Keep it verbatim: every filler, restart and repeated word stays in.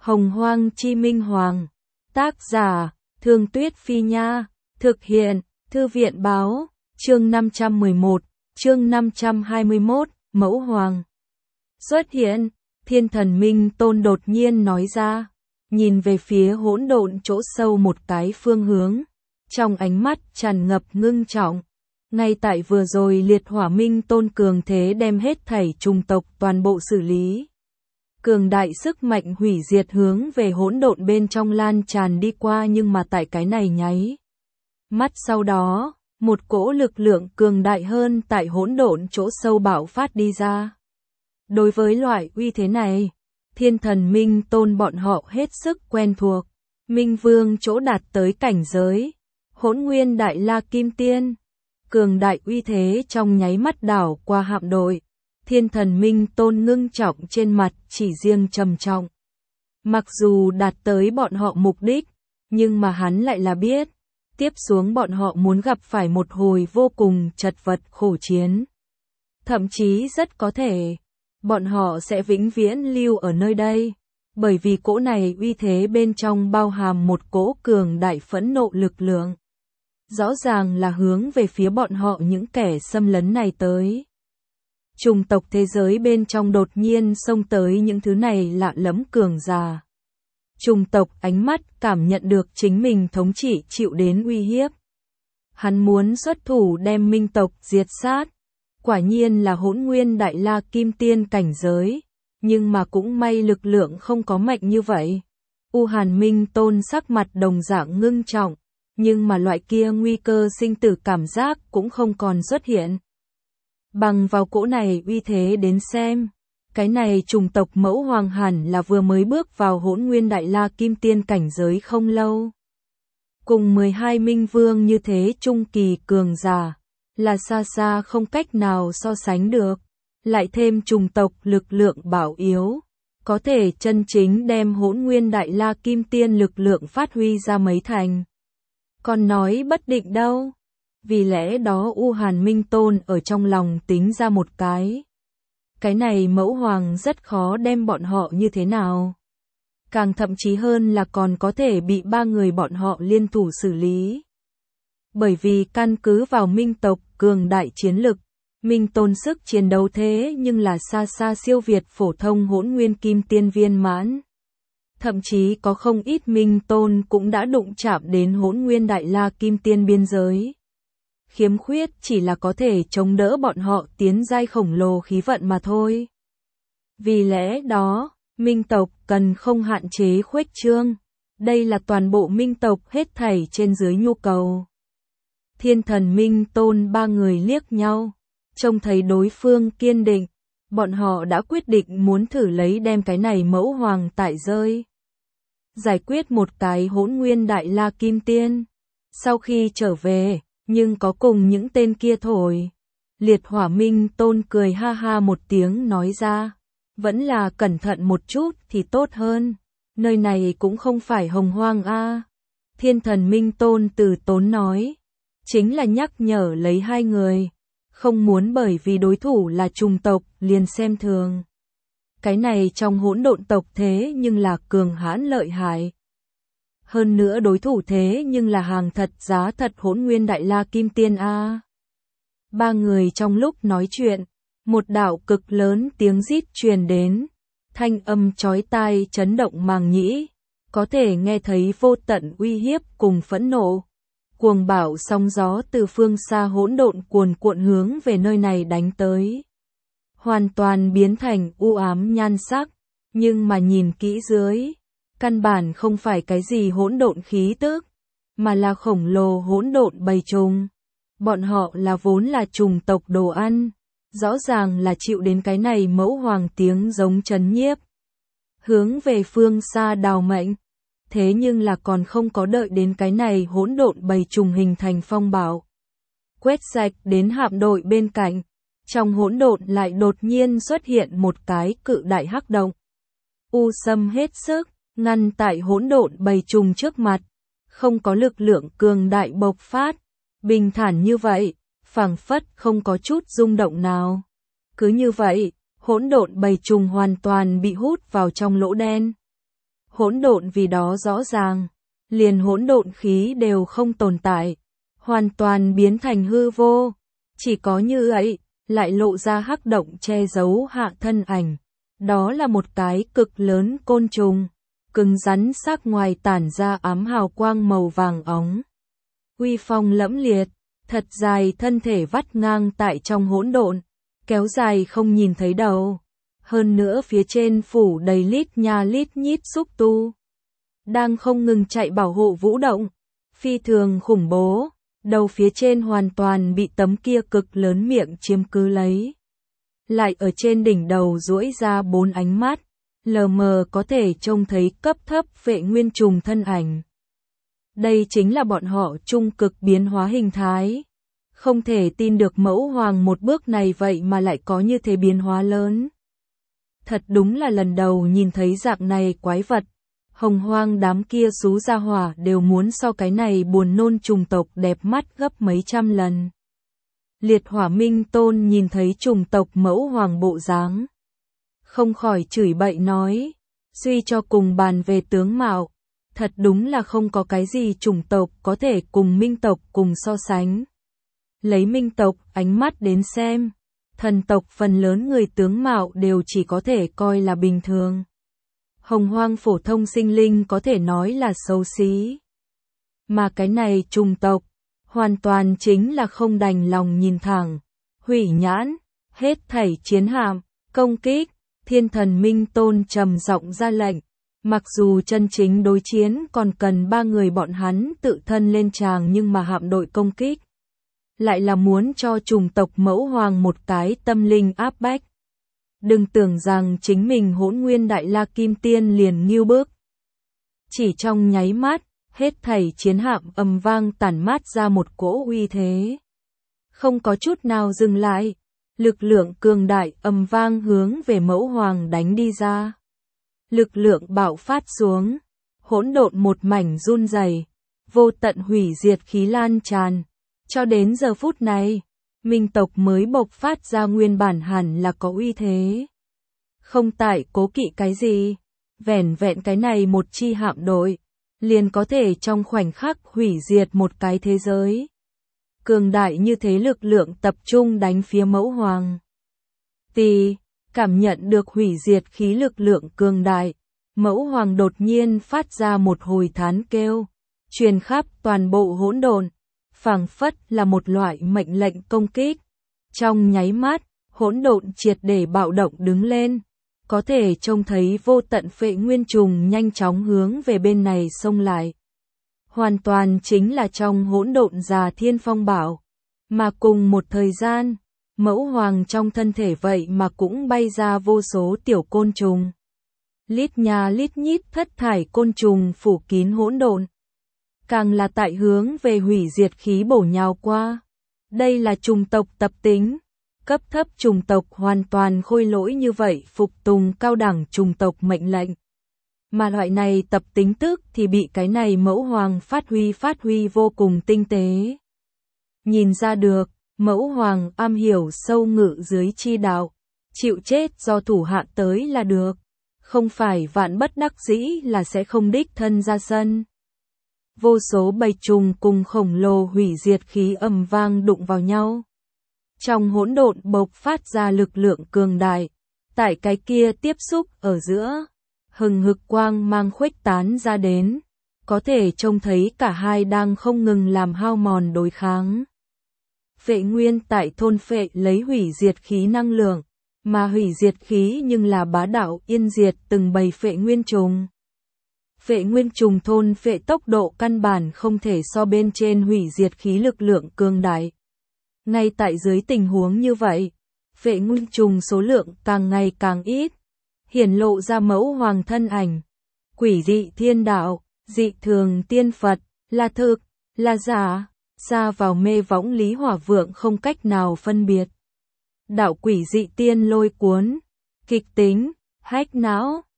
Hồng Hoang Chi Minh Hoàng. Tác giả, Thương Tuyết Phi Nha. Thực hiện, Thư viện Báo. Chương năm trăm mười một, chương năm trăm hai mươi mốt, Mẫu Hoàng. Xuất hiện, Thiên Thần Minh Tôn đột nhiên nói ra, nhìn về phía hỗn độn chỗ sâu một cái phương hướng, trong ánh mắt tràn ngập ngưng trọng. Ngay tại vừa rồi Liệt Hỏa Minh Tôn cường thế đem hết thảy trùng tộc toàn bộ xử lý. Cường đại sức mạnh hủy diệt hướng về hỗn độn bên trong lan tràn đi qua, nhưng mà tại cái này nháy mắt sau đó, một cỗ lực lượng cường đại hơn tại hỗn độn chỗ sâu bạo phát đi ra. Đối với loại uy thế này, Thiên Thần Minh Tôn bọn họ hết sức quen thuộc. Minh Vương chỗ đạt tới cảnh giới Hỗn Nguyên Đại La Kim Tiên, cường đại uy thế trong nháy mắt đảo qua hạm đội. Thiên Thần Minh Tôn ngưng trọng trên mặt, chỉ riêng trầm trọng. Mặc dù đạt tới bọn họ mục đích, nhưng mà hắn lại là biết, tiếp xuống bọn họ muốn gặp phải một hồi vô cùng chật vật khổ chiến. Thậm chí rất có thể, bọn họ sẽ vĩnh viễn lưu ở nơi đây, bởi vì cỗ này uy thế bên trong bao hàm một cỗ cường đại phẫn nộ lực lượng. Rõ ràng là hướng về phía bọn họ những kẻ xâm lấn này tới. Chủng tộc thế giới bên trong đột nhiên xông tới những thứ này lạ lẫm cường giả. Chủng tộc ánh mắt cảm nhận được chính mình thống trị chịu đến uy hiếp. Hắn muốn xuất thủ đem minh tộc diệt sát. Quả nhiên là Hỗn Nguyên Đại La Kim Tiên cảnh giới, nhưng mà cũng may lực lượng không có mạnh như vậy. U Hàn Minh Tôn sắc mặt đồng dạng ngưng trọng, nhưng mà loại kia nguy cơ sinh tử cảm giác cũng không còn xuất hiện. Bằng vào cỗ này uy thế đến xem, cái này chủng tộc Mẫu Hoàng hẳn là vừa mới bước vào Hỗn Nguyên Đại La Kim Tiên cảnh giới không lâu. Cùng mười hai Minh Vương như thế trung kỳ cường giả, là xa xa không cách nào so sánh được. Lại thêm chủng tộc lực lượng bảo yếu, có thể chân chính đem Hỗn Nguyên Đại La Kim Tiên lực lượng phát huy ra mấy thành. Còn nói bất định đâu. Vì lẽ đó U Hàn Minh Tôn ở trong lòng tính ra một cái. Cái này Mẫu Hoàng rất khó đem bọn họ như thế nào. Càng thậm chí hơn là còn có thể bị ba người bọn họ liên thủ xử lý. Bởi vì căn cứ vào Minh tộc cường đại chiến lực, Minh Tôn sức chiến đấu thế nhưng là xa xa siêu việt phổ thông Hỗn Nguyên Kim Tiên viên mãn. Thậm chí có không ít Minh Tôn cũng đã đụng chạm đến Hỗn Nguyên Đại La Kim Tiên biên giới. Khiếm khuyết chỉ là có thể chống đỡ bọn họ tiến giai khổng lồ khí vận mà thôi. Vì lẽ đó, Minh tộc cần không hạn chế khuếch trương. Đây là toàn bộ Minh tộc hết thảy trên dưới nhu cầu. Thiên Thần Minh Tôn ba người liếc nhau, trông thấy đối phương kiên định, bọn họ đã quyết định muốn thử lấy đem cái này Mẫu Hoàng tại rơi. Giải quyết một cái Hỗn Nguyên Đại La Kim Tiên. Sau khi trở về, nhưng có cùng những tên kia thổi. Liệt Hỏa Minh Tôn cười ha ha một tiếng nói ra, vẫn là cẩn thận một chút thì tốt hơn. Nơi này cũng không phải Hồng Hoang a. Thiên Thần Minh Tôn từ tốn nói, chính là nhắc nhở lấy hai người, không muốn bởi vì đối thủ là trùng tộc liền xem thường. Cái này trong hỗn độn tộc thế nhưng là cường hãn lợi hại. Hơn nữa đối thủ thế nhưng là hàng thật giá thật Hỗn Nguyên Đại La Kim Tiên a. Ba người trong lúc nói chuyện, một đạo cực lớn tiếng rít truyền đến, thanh âm chói tai chấn động màng nhĩ, có thể nghe thấy vô tận uy hiếp cùng phẫn nộ. Cuồng bạo sóng gió từ phương xa hỗn độn cuồn cuộn hướng về nơi này đánh tới. Hoàn toàn biến thành u ám nhan sắc, nhưng mà nhìn kỹ dưới, căn bản không phải cái gì hỗn độn khí tức, mà là khổng lồ hỗn độn bầy trùng. Bọn họ là vốn là trùng tộc đồ ăn, rõ ràng là chịu đến cái này Mẫu Hoàng tiếng giống chấn nhiếp. Hướng về phương xa đào mệnh, thế nhưng là còn không có đợi đến cái này hỗn độn bầy trùng hình thành phong bạo. Quét sạch đến hạm đội bên cạnh, trong hỗn độn lại đột nhiên xuất hiện một cái cự đại hắc động. U Sâm hết sức ngăn tại hỗn độn bầy trùng trước mặt, không có lực lượng cường đại bộc phát, bình thản như vậy, phảng phất không có chút rung động nào. Cứ như vậy, hỗn độn bầy trùng hoàn toàn bị hút vào trong lỗ đen. hỗn độn vì đó rõ ràng, liền hỗn độn khí đều không tồn tại, hoàn toàn biến thành hư vô, chỉ có như ấy, lại lộ ra hắc động che giấu hạ thân ảnh, đó là một cái cực lớn côn trùng, cứng rắn sắc ngoài tản ra ám hào quang màu vàng óng. Uy phong lẫm liệt, thật dài thân thể vắt ngang tại trong hỗn độn, kéo dài không nhìn thấy đầu. Hơn nữa phía trên phủ đầy lít nha lít nhít xúc tu, đang không ngừng chạy bảo hộ vũ động, phi thường khủng bố, đầu phía trên hoàn toàn bị tấm kia cực lớn miệng chiếm cứ lấy. Lại ở trên đỉnh đầu duỗi ra bốn ánh mắt, lờ mờ có thể trông thấy cấp thấp phệ nguyên trùng thân ảnh. Đây chính là bọn họ trung cực biến hóa hình thái. Không thể tin được mẫu hoàng một bước này vậy mà lại có như thế biến hóa lớn. Thật đúng là lần đầu nhìn thấy dạng này quái vật. Hồng hoang đám kia xú gia hỏa đều muốn so cái này buồn nôn trùng tộc đẹp mắt gấp mấy trăm lần. Liệt Hỏa Minh Tôn nhìn thấy trùng tộc mẫu hoàng bộ dáng, không khỏi chửi bậy nói, suy cho cùng bàn về tướng mạo, thật đúng là không có cái gì chủng tộc có thể cùng minh tộc cùng so sánh. Lấy minh tộc ánh mắt đến xem, thần tộc phần lớn người tướng mạo đều chỉ có thể coi là bình thường. Hồng hoang phổ thông sinh linh có thể nói là xấu xí. Mà cái này trùng tộc, hoàn toàn chính là không đành lòng nhìn thẳng, hủy nhãn, hết thảy chiến hạm, công kích. Thiên thần Minh Tôn trầm giọng ra lệnh, mặc dù chân chính đối chiến còn cần ba người bọn hắn tự thân lên tràng nhưng mà hạm đội công kích lại là muốn cho chủng tộc mẫu hoàng một cái tâm linh áp bách. Đừng tưởng rằng chính mình Hỗn Nguyên Đại La Kim Tiên liền nghêu bức. Chỉ trong nháy mắt, hết thảy chiến hạm ầm vang tản mát ra một cỗ uy thế. Không có chút nào dừng lại. Lực lượng cường đại ầm vang hướng về mẫu hoàng đánh đi ra. Lực lượng bạo phát xuống, hỗn độn một mảnh run rẩy, vô tận hủy diệt khí lan tràn. Cho đến giờ phút này, minh tộc mới bộc phát ra nguyên bản hẳn là có uy thế. Không tại cố kỵ cái gì, vẻn vẹn cái này một chi hạm đội, liền có thể trong khoảnh khắc hủy diệt một cái thế giới. Cường đại như thế lực lượng tập trung đánh phía mẫu hoàng. Tì, cảm nhận được hủy diệt khí lực lượng cường đại, mẫu hoàng đột nhiên phát ra một hồi thán kêu, truyền khắp toàn bộ hỗn độn, phảng phất là một loại mệnh lệnh công kích. Trong nháy mắt, hỗn độn triệt để bạo động đứng lên, có thể trông thấy vô tận phệ nguyên trùng nhanh chóng hướng về bên này xông lại. Hoàn toàn chính là trong hỗn độn già thiên phong bảo, mà cùng một thời gian, mẫu hoàng trong thân thể vậy mà cũng bay ra vô số tiểu côn trùng. Lít nha lít nhít thất thải côn trùng phủ kín hỗn độn, càng là tại hướng về hủy diệt khí bổ nhào qua. Đây là trùng tộc tập tính, cấp thấp trùng tộc hoàn toàn khôi lỗi như vậy phục tùng cao đẳng trùng tộc mệnh lệnh. Mà loại này tập tính tức thì bị cái này mẫu hoàng phát huy phát huy vô cùng tinh tế. Nhìn ra được, mẫu hoàng am hiểu sâu ngự dưới chi đạo, chịu chết do thủ hạ tới là được, không phải vạn bất đắc dĩ là sẽ không đích thân ra sân. Vô số bầy trùng cùng khổng lồ hủy diệt khí ầm vang đụng vào nhau. Trong hỗn độn bộc phát ra lực lượng cường đại, tại cái kia tiếp xúc ở giữa. Hừng hực quang mang khuếch tán ra đến, có thể trông thấy cả hai đang không ngừng làm hao mòn đối kháng. Phệ nguyên tại thôn phệ lấy hủy diệt khí năng lượng, mà hủy diệt khí nhưng là bá đạo yên diệt từng bầy phệ nguyên trùng. Phệ nguyên trùng thôn phệ tốc độ căn bản không thể so bên trên hủy diệt khí lực lượng cường đại. Ngay tại dưới tình huống như vậy, phệ nguyên trùng số lượng càng ngày càng ít. Hiển lộ ra mẫu hoàng thân ảnh, quỷ dị thiên đạo, dị thường tiên Phật, là thực, là giả, xa vào mê võng Lý Hỏa Vượng không cách nào phân biệt. Đạo quỷ dị tiên lôi cuốn, kịch tính, hách não,